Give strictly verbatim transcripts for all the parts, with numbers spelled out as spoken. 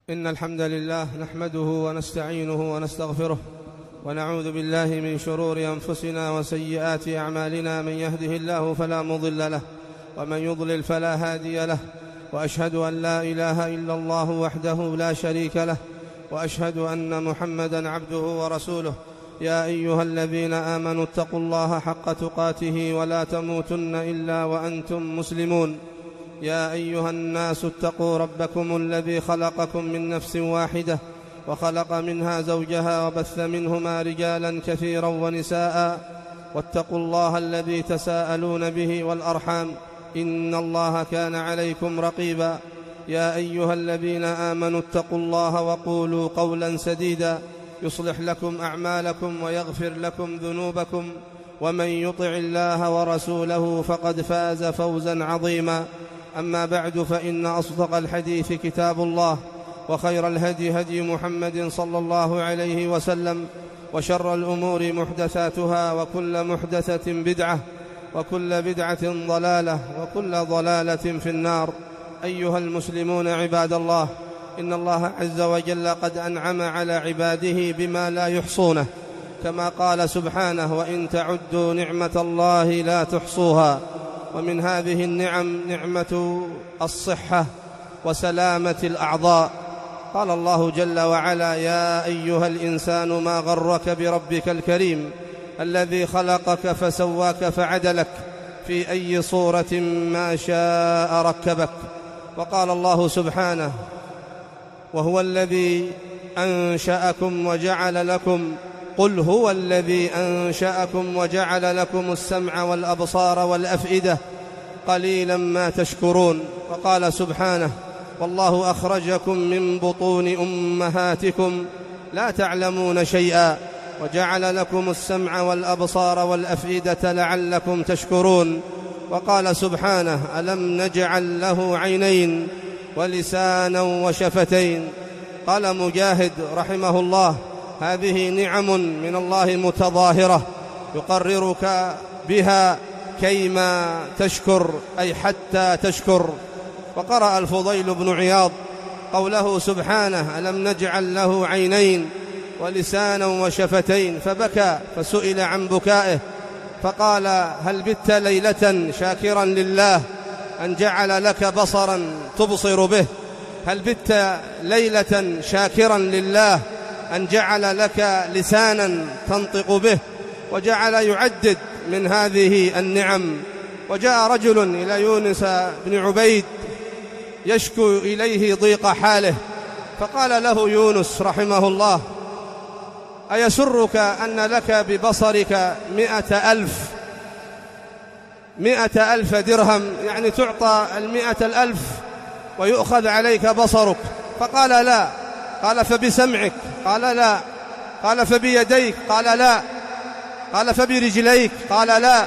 إن الحمد لله نحمده ونستعينه ونستغفره ونعوذ بالله من شرور أنفسنا وسيئات أعمالنا. من يهده الله فلا مضل له ومن يضلل فلا هادي له، وأشهد أن لا إله إلا الله وحده لا شريك له، وأشهد أن محمدًا عبده ورسوله. يا أيها الذين آمنوا اتقوا الله حق تقاته ولا تموتن إلا وأنتم مسلمون. يا أيها الناس اتقوا ربكم الذي خلقكم من نفس واحدة وخلق منها زوجها وبث منهما رجالا كثيرا ونساء، واتقوا الله الذي تساءلون به والأرحام إن الله كان عليكم رقيبا. يا أيها الذين آمنوا اتقوا الله وقولوا قولا سديدا يصلح لكم أعمالكم ويغفر لكم ذنوبكم، ومن يطع الله ورسوله فقد فاز فوزا عظيما. أما بعد، فإن أصدق الحديث كتاب الله، وخير الهدي هدي محمد صلى الله عليه وسلم، وشر الأمور محدثاتها، وكل محدثة بدعة، وكل بدعة ضلالة، وكل ضلالة في النار. أيها المسلمون عباد الله، إن الله عز وجل قد أنعم على عباده بما لا يحصونه، كما قال سبحانه: وإن تعدوا نعمة الله لا تحصوها. ومن هذه النعم نعمة الصحة وسلامة الأعضاء. قال الله جل وعلا: يا أيها الإنسان ما غرك بربك الكريم الذي خلقك فسواك فعدلك في أي صورة ما شاء ركبك. وقال الله سبحانه: وهو الذي أنشأكم وجعل لكم قل هو الذي أنشأكم وجعل لكم السمع والأبصار والأفئدة قليلا ما تشكرون. وقال سبحانه: والله أخرجكم من بطون أمهاتكم لا تعلمون شيئا وجعل لكم السمع والأبصار والأفئدة لعلكم تشكرون. وقال سبحانه: ألم نجعل له عينين ولسانا وشفتين. قال مجاهد رحمه الله: هذه نعم من الله متظاهرة يقررك بها كيما تشكر، أي حتى تشكر. وقرأ الفضيل بن عياض قوله سبحانه: ألم نجعل له عينين ولسانا وشفتين، فبكى، فسئل عن بكائه فقال: هل بت ليلة شاكرا لله أن جعل لك بصرا تبصر به؟ هل بت ليلة شاكرا لله أن جعل لك لسانا تنطق به؟ وجعل يعدد من هذه النعم. وجاء رجل إلى يونس بن عبيد يشكو إليه ضيق حاله، فقال له يونس رحمه الله: أيسرك أن لك ببصرك مئة ألف مئة ألف درهم، يعني تعطى المئة الألف ويؤخذ عليك بصرك؟ فقال: لا. قال: فبسمعك؟ قال: لا. قال: فبيديك؟ قال: لا. قال: فبرجليك؟ قال: لا.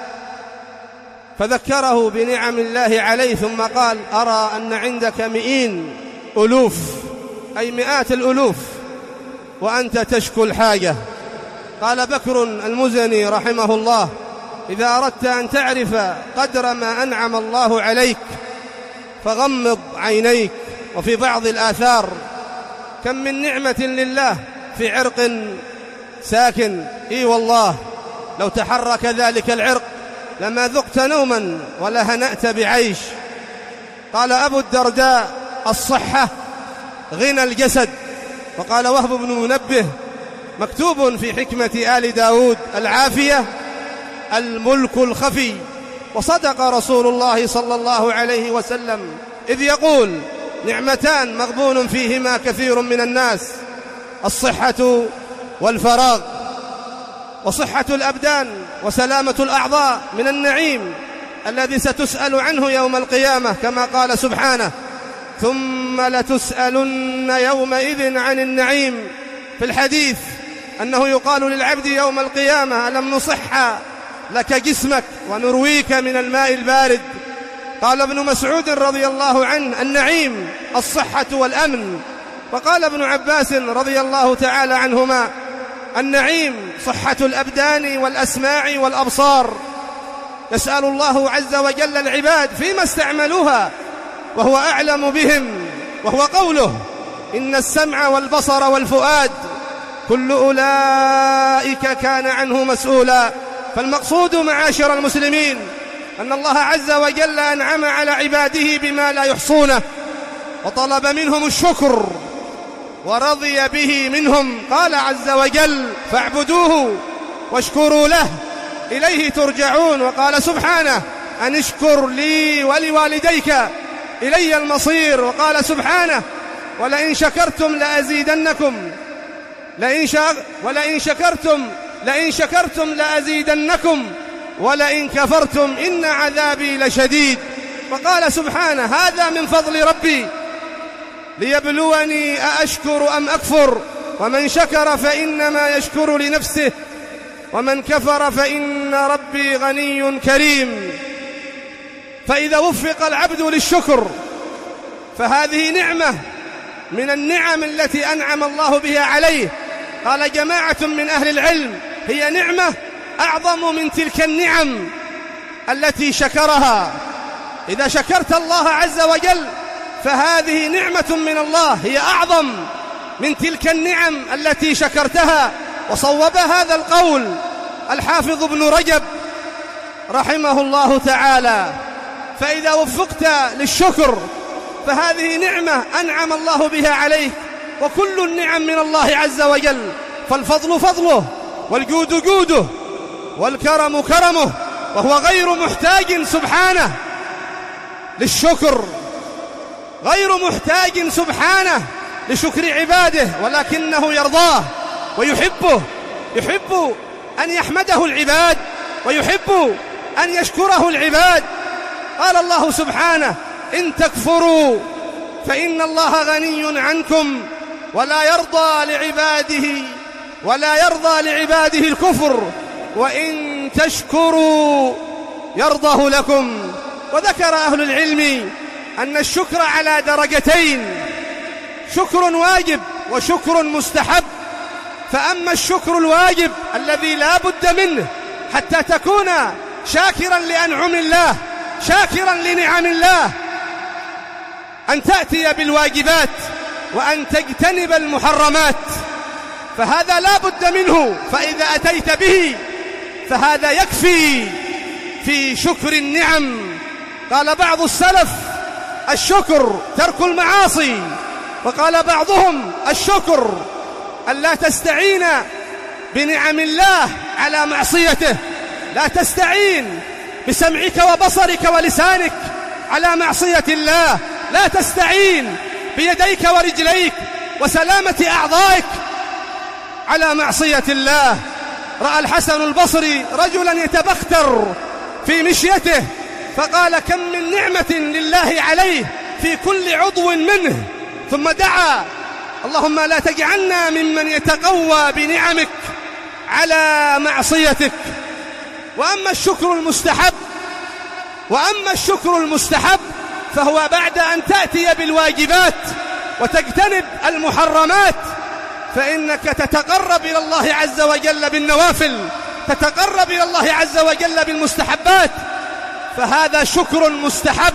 فذكره بنعم الله عليه، ثم قال: أرى أن عندك مئين ألوف، أي مئات الألوف، وأنت تشكو الحاجة. قال بكر المزني رحمه الله: إذا أردت أن تعرف قدر ما أنعم الله عليك فغمض عينيك. وفي بعض الآثار: كم من نعمة لله في عرق ساكن، إي والله لو تحرك ذلك العرق لما ذقت نوما ولا هنأت بعيش. قال أبو الدرداء: الصحة غنى الجسد. وقال وهب بن منبه: مكتوب في حكمة آل داود العافية الملك الخفي. وصدق رسول الله صلى الله عليه وسلم إذ يقول: نعمتان مغبون فيهما كثير من الناس، الصحة والفراغ. وصحة الأبدان وسلامة الأعضاء من النعيم الذي ستسأل عنه يوم القيامة، كما قال سبحانه: ثم لتسألن يومئذ عن النعيم. في الحديث أنه يقال للعبد يوم القيامة: ألم نصح لك جسمك ونرويك من الماء البارد؟ قال ابن مسعود رضي الله عنه: النعيم الصحة والأمن. وقال ابن عباس رضي الله تعالى عنهما: النعيم صحة الأبدان والأسماع والأبصار. يسأل الله عز وجل العباد فيما استعملوها وهو أعلم بهم، وهو قوله: إن السمع والبصر والفؤاد كل أولئك كان عنه مسؤولا. فالمقصود معاشر المسلمين أن الله عز وجل أنعم على عباده بما لا يحصونه، وطلب منهم الشكر ورضي به منهم. قال عز وجل: فاعبدوه واشكروا له إليه ترجعون. وقال سبحانه: أن اشكر لي ولوالديك إلي المصير. وقال سبحانه: ولئن شكرتم لأزيدنكم لئن شك... ولئن شكرتم لئن شكرتم لأزيدنكم ولئن كفرتم إن عذابي لشديد. وقال سبحانه: هذا من فضل ربي ليبلوني أأشكر أم أكفر، ومن شكر فإنما يشكر لنفسه ومن كفر فإن ربي غني كريم. فإذا وفق العبد للشكر فهذه نعمة من النعم التي أنعم الله بها عليه. قال جماعة من أهل العلم: هي نعمة أعظم من تلك النعم التي شكرها. إذا شكرت الله عز وجل فهذه نعمة من الله هي أعظم من تلك النعم التي شكرتها. وصوب هذا القول الحافظ ابن رجب رحمه الله تعالى: فإذا وفقت للشكر فهذه نعمة أنعم الله بها عليك، وكل النعم من الله عز وجل، فالفضل فضله والجود جوده والكرم كرمه، وهو غير محتاج سبحانه للشكر، غير محتاج سبحانه لشكر عباده، ولكنه يرضاه ويحبه، يحب أن يحمده العباد ويحب أن يشكره العباد. قال الله سبحانه: إن تكفروا فإن الله غني عنكم ولا يرضى لعباده ولا يرضى لعباده الكفر وإن تشكروا يرضه لكم. وذكر أهل العلم أن الشكر على درجتين: شكر واجب وشكر مستحب. فأما الشكر الواجب الذي لا بد منه حتى تكون شاكرا لأنعم الله، شاكرا لنعم الله، أن تأتي بالواجبات وأن تجتنب المحرمات، فهذا لا بد منه. فإذا أتيت به فهذا يكفي في شكر النعم. قال بعض السلف: الشكر ترك المعاصي. وقال بعضهم: الشكر ألا تستعين بنعم الله على معصيته، لا تستعين بسمعك وبصرك ولسانك على معصية الله، لا تستعين بيديك ورجليك وسلامة أعضائك على معصية الله. رأى الحسن البصري رجلا يتبختر في مشيته فقال: كم من نعمة لله عليه في كل عضو منه، ثم دعا: اللهم لا تجعلنا ممن يتقوى بنعمك على معصيتك. وأما الشكر المستحب وأما الشكر المستحب فهو بعد أن تأتي بالواجبات وتجتنب المحرمات، فإنك تتقرب إلى الله عز وجل بالنوافل، تتقرب إلى الله عز وجل بالمستحبات، فهذا شكر مستحب.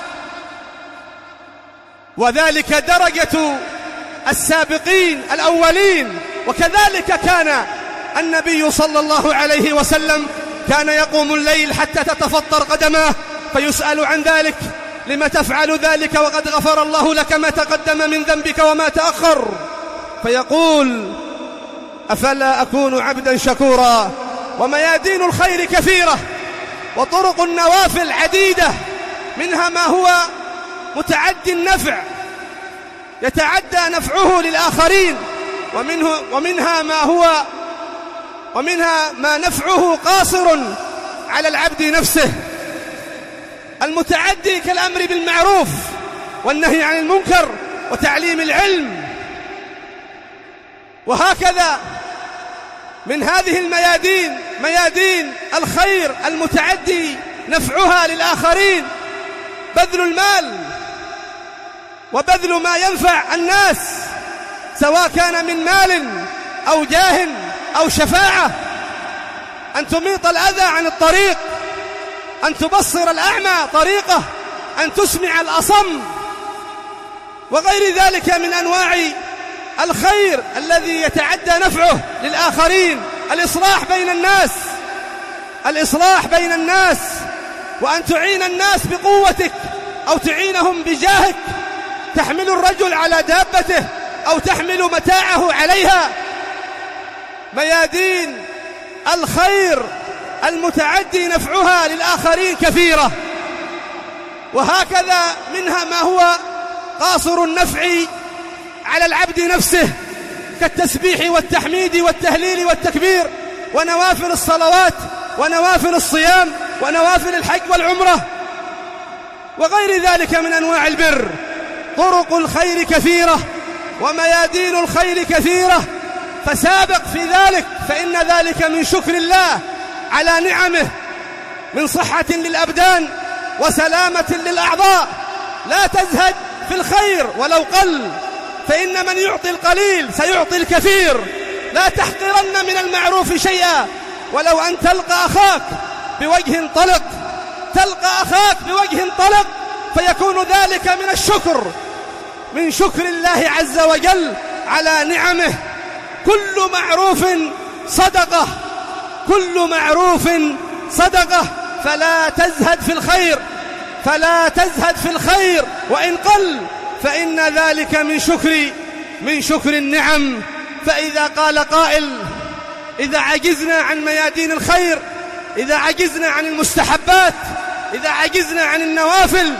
وذلك درجة السابقين الأولين. وكذلك كان النبي صلى الله عليه وسلم كان يقوم الليل حتى تتفطر قدماه، فيسأل عن ذلك: لما تفعل ذلك وقد غفر الله لك ما تقدم من ذنبك وما تأخر؟ فيقول: أفلا أكون عبدا شكورا. وميادين الخير كثيرة وطرق النوافل عديدة، منها ما هو متعدي النفع يتعدى نفعه للآخرين، ومنه ومنها ما هو ومنها ما نفعه قاصر على العبد نفسه. المتعدي كالأمر بالمعروف والنهي عن المنكر وتعليم العلم. وهكذا من هذه الميادين ميادين الخير المتعدي نفعها للآخرين بذل المال وبذل ما ينفع الناس، سواء كان من مال أو جاه أو شفاعة، أن تميط الأذى عن الطريق، أن تبصر الأعمى طريقه، أن تسمع الأصم، وغير ذلك من أنواع الخير الذي يتعدى نفعه للآخرين. الإصلاح بين الناس، الإصلاح بين الناس، وأن تعين الناس بقوتك أو تعينهم بجاهك. تحمل الرجل على دابته أو تحمل متاعه عليها. ميادين الخير المتعدي نفعها للآخرين كثيرة، وهكذا منها ما هو قاصر النفع على العبد نفسه، كالتسبيح والتحميد والتهليل والتكبير ونوافل الصلوات ونوافل الصيام ونوافل الحج والعمرة وغير ذلك من أنواع البر. طرق الخير كثيرة وميادين الخير كثيرة، فسابق في ذلك، فإن ذلك من شكر الله على نعمه، من صحة للأبدان وسلامة للأعضاء. لا تزهد في الخير ولو قل، فإن من يعطي القليل سيعطي الكثير. لا تحقرن من المعروف شيئا، ولو أن تلقى أخاك بوجه طلق، تلقى أخاك بوجه طلق، فيكون ذلك من الشكر، من شكر الله عز وجل على نعمه. كل معروف صدقة، كل معروف صدقة، فلا تزهد في الخير، فلا تزهد في الخير وإن قل، فإن ذلك من شكر من شكر النعم. فإذا قال قائل: إذا عجزنا عن ميادين الخير، إذا عجزنا عن المستحبات، إذا عجزنا عن النوافل،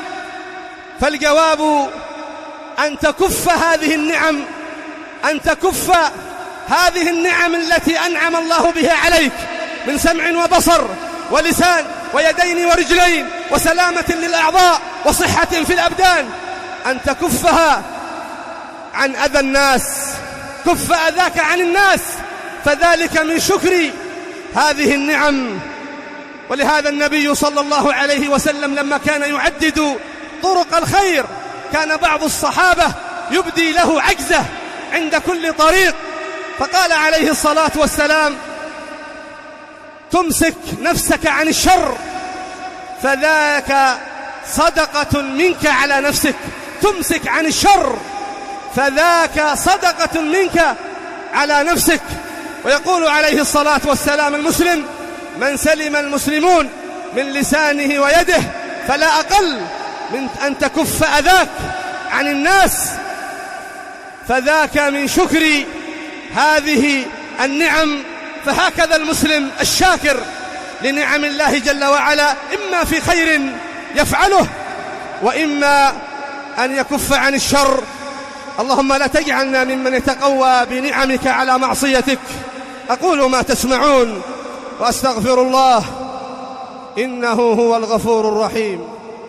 فالجواب أن تكف هذه النعم، أن تكف هذه النعم التي أنعم الله بها عليك من سمع وبصر ولسان ويدين ورجلين وسلامة للأعضاء وصحة في الأبدان، أن تكفها عن أذى الناس. كف أذاك عن الناس، فذلك من شكر هذه النعم. ولهذا النبي صلى الله عليه وسلم لما كان يعدد طرق الخير، كان بعض الصحابة يبدي له عجزه عند كل طريق، فقال عليه الصلاة والسلام: تمسك نفسك عن الشر، فذاك صدقة منك على نفسك. تمسك عن الشر، فذاك صدقة منك على نفسك. ويقول عليه الصلاة والسلام: المسلم من سلم المسلمون من لسانه ويده، فلا أقل من أن تكف أذاك عن الناس، فذاك من شكر هذه النعم. فهكذا المسلم الشاكر لنعم الله جل وعلا، إما في خير يفعله وإما أن يكف عن الشر. اللهم لا تجعلنا ممن يتقوى بنعمك على معصيتك. أقول ما تسمعون وأستغفر الله، إنه هو الغفور الرحيم.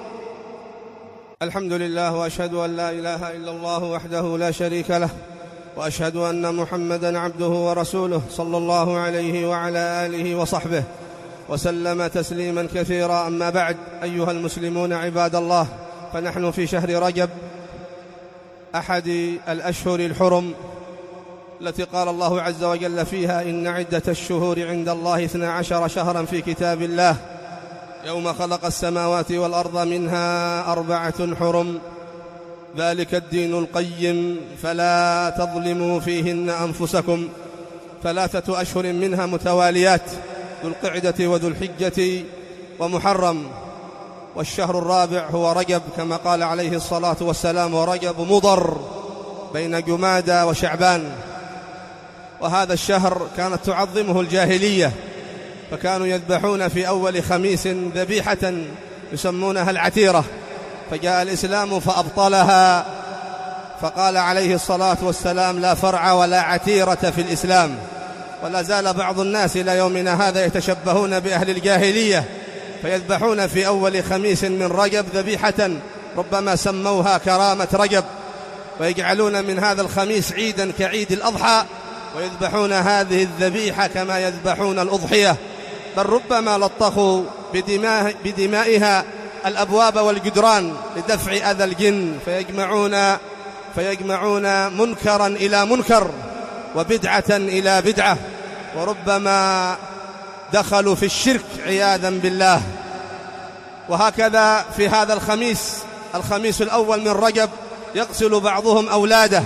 الحمد لله، وأشهد أن لا إله إلا الله وحده لا شريك له، وأشهد أن محمدًا عبده ورسوله صلى الله عليه وعلى آله وصحبه وسلم تسليما كثيرا. أما بعد، أيها المسلمون عباد الله، فنحن في شهر رجب، أحد الأشهر الحرم التي قال الله عز وجل فيها: إن عدة الشهور عند الله اثنا عشر شهرا في كتاب الله يوم خلق السماوات والأرض منها أربعة حرم، ذلك الدين القيم، فلا تظلموا فيهن أنفسكم. ثلاثة أشهر منها متواليات: ذو القعدة وذو الحجة ومحرم، والشهر الرابع هو رجب كما قال عليه الصلاة والسلام: ورجب مضر بين جمادى وشعبان. وهذا الشهر كانت تعظمه الجاهلية، فكانوا يذبحون في أول خميس ذبيحة يسمونها العتيرة، فجاء الإسلام فأبطلها، فقال عليه الصلاة والسلام: لا فرع ولا عتيرة في الإسلام. ولا زال بعض الناس إلى يومنا هذا يتشبهون بأهل الجاهلية، فيذبحون في أول خميس من رجب ذبيحة ربما سموها كرامة رجب، ويجعلون من هذا الخميس عيدا كعيد الأضحى، ويذبحون هذه الذبيحة كما يذبحون الأضحية، بل ربما لطخوا بدماء بدمائها الأبواب والجدران لدفع أذى الجن، فيجمعون فيجمعون منكرا إلى منكر وبدعة إلى بدعة، وربما دخلوا في الشرك عياذا بالله. وهكذا في هذا الخميس الخميس الأول من رجب يغسل بعضهم أولاده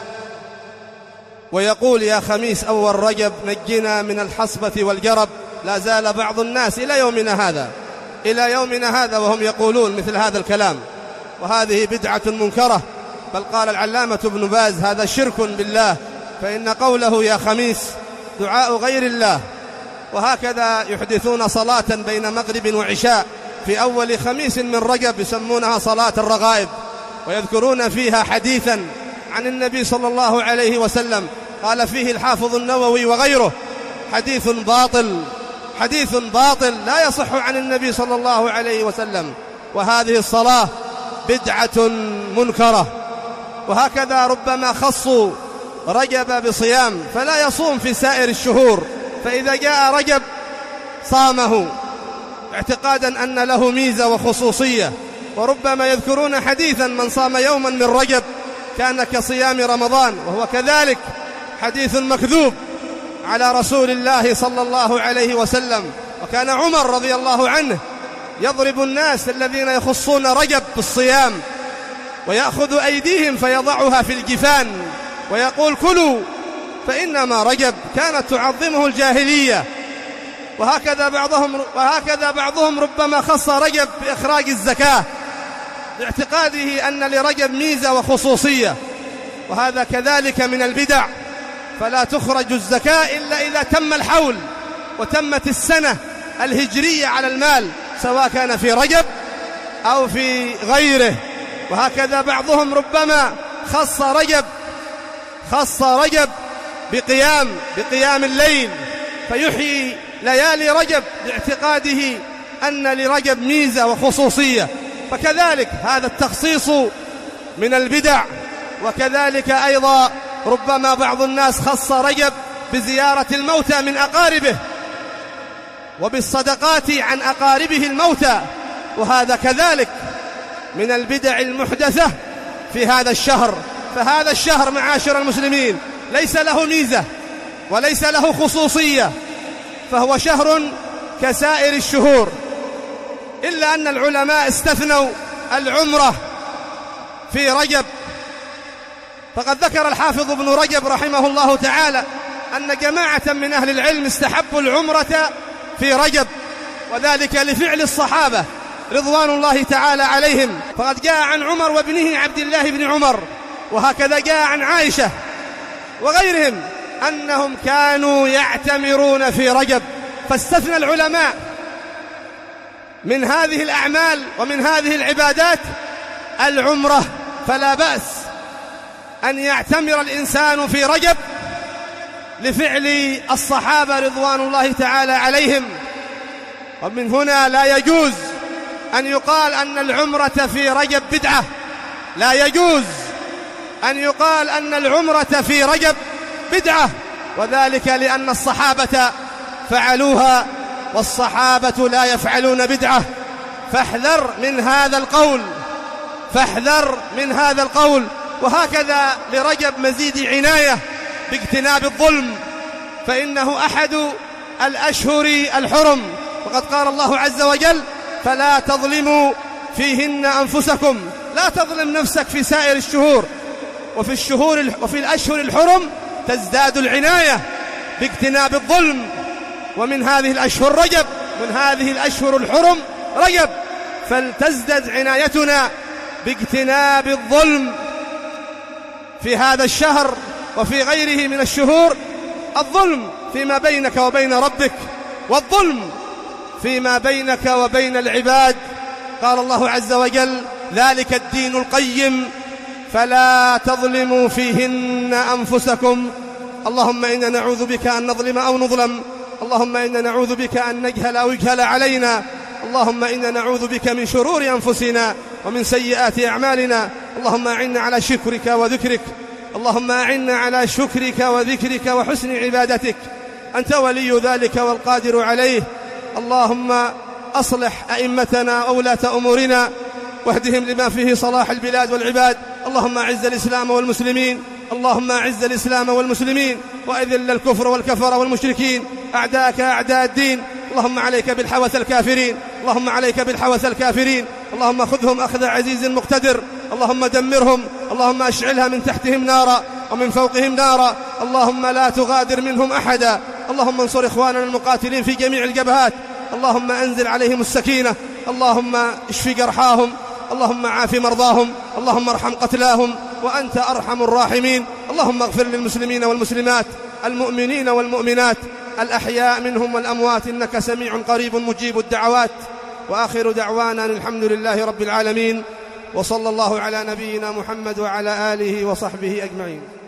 ويقول يا خميس أول رجب نجنا من الحصبة والجرب. لا زال بعض الناس إلى يومنا هذا إلى يومنا هذا وهم يقولون مثل هذا الكلام، وهذه بدعة منكرة. بل قال العلامة ابن باز هذا شرك بالله، فإن قوله يا خميس دعاء غير الله. وهكذا يحدثون صلاة بين مغرب وعشاء في أول خميس من رجب يسمونها صلاة الرغائب، ويذكرون فيها حديثا عن النبي صلى الله عليه وسلم قال فيه الحافظ النووي وغيره حديث باطل حديث باطل لا يصح عن النبي صلى الله عليه وسلم. وهذه الصلاة بدعة منكرة. وهكذا ربما خصوا رجب بصيام فلا يصوم في سائر الشهور، فإذا جاء رجب صامه اعتقادا أن له ميزة وخصوصية. وربما يذكرون حديثا من صام يوما من رجب كان كصيام رمضان، وهو كذلك حديث مكذوب على رسول الله صلى الله عليه وسلم. وكان عمر رضي الله عنه يضرب الناس الذين يخصون رجب بالصيام ويأخذ أيديهم فيضعها في الجفان ويقول كلوا فإنما رجب كانت تعظمه الجاهلية. وهكذا بعضهم, وهكذا بعضهم ربما خص رجب بإخراج الزكاة باعتقاده أن لرجب ميزة وخصوصية، وهذا كذلك من البدع. فلا تخرج الزكاة إلا إذا تم الحول وتمت السنة الهجرية على المال، سواء كان في رجب أو في غيره. وهكذا بعضهم ربما خص رجب خص رجب بقيام بقيام الليل فيحيي ليالي رجب باعتقاده أن لرجب ميزة وخصوصية، فكذلك هذا التخصيص من البدع. وكذلك أيضا ربما بعض الناس خص رجب بزيارة الموتى من أقاربه وبالصدقات عن أقاربه الموتى، وهذا كذلك من البدع المحدثة في هذا الشهر. فهذا الشهر معاشر المسلمين ليس له ميزة وليس له خصوصية، فهو شهر كسائر الشهور، إلا أن العلماء استثنوا العمرة في رجب. فقد ذكر الحافظ ابن رجب رحمه الله تعالى أن جماعة من أهل العلم استحبوا العمرة في رجب، وذلك لفعل الصحابة رضوان الله تعالى عليهم. فقد جاء عن عمر وابنه عبد الله بن عمر، وهكذا جاء عن عائشة وغيرهم أنهم كانوا يعتمرون في رجب. فاستثنى العلماء من هذه الأعمال ومن هذه العبادات العمرة، فلا بأس أن يعتمر الإنسان في رجب لفعل الصحابة رضوان الله تعالى عليهم. ومن هنا لا يجوز أن يقال أن العمرة في رجب بدعة، لا يجوز أن يقال أن العمرة في رجب بدعة، وذلك لأن الصحابة فعلوها والصحابة لا يفعلون بدعة. فاحذر من هذا القول فاحذر من هذا القول. وهكذا لرجب مزيد عناية باجتناب الظلم، فإنه أحد الأشهر الحرم، وقد قال الله عز وجل فلا تظلموا فيهن أنفسكم. لا تظلم نفسك في سائر الشهور، وفي الشهور وفي الأشهر الحرم تزداد العناية باجتناب الظلم. ومن هذه الأشهر رجب، من هذه الأشهر الحرم رجب، فلتزدد عنايتنا باجتناب الظلم في هذا الشهر وفي غيره من الشهور. الظلم فيما بينك وبين ربك، والظلم فيما بينك وبين العباد. قال الله عز وجل ذلك الدين القيم فلا تظلموا فيهن أنفسكم. اللهم إنا نعوذ بك أن نظلم أو نظلم، اللهم إنا نعوذ بك أن نجهل أو يجهل علينا، اللهم إنا نعوذ بك من شرور أنفسنا ومن سيئات أعمالنا. اللهم أعنا على شكرك وذكرك اللهم أعنا على شكرك وذكرك وحسن عبادتك، أنت ولي ذلك والقادر عليه. اللهم أصلح أئمتنا وولاة أمورنا واهدهم لما فيه صلاح البلاد والعباد. اللهم أعز الإسلام والمسلمين اللهم أعز الإسلام والمسلمين وأذل الكفر والكفر والمشركين أعداءك أعداء الدين. اللهم عليك بالحوث الكافرين اللهم عليك بالحوث الكافرين اللهم خذهم أخذ عزيز مقتدر. اللهم دمرهم، اللهم أشعلها من تحتهم نارا ومن فوقهم نارا، اللهم لا تغادر منهم أحدا. اللهم انصر إخواننا المقاتلين في جميع الجبهات، اللهم أنزل عليهم السكينة، اللهم اشف جرحاهم، اللهم عاف مرضاهم، اللهم ارحم قتلاهم وأنت أرحم الراحمين. اللهم اغفر للمسلمين والمسلمات، المؤمنين والمؤمنات، الأحياء منهم والأموات، إنك سميع قريب مجيب الدعوات. وآخر دعوانا الحمد لله رب العالمين، وصلى الله على نبينا محمد وعلى آله وصحبه أجمعين.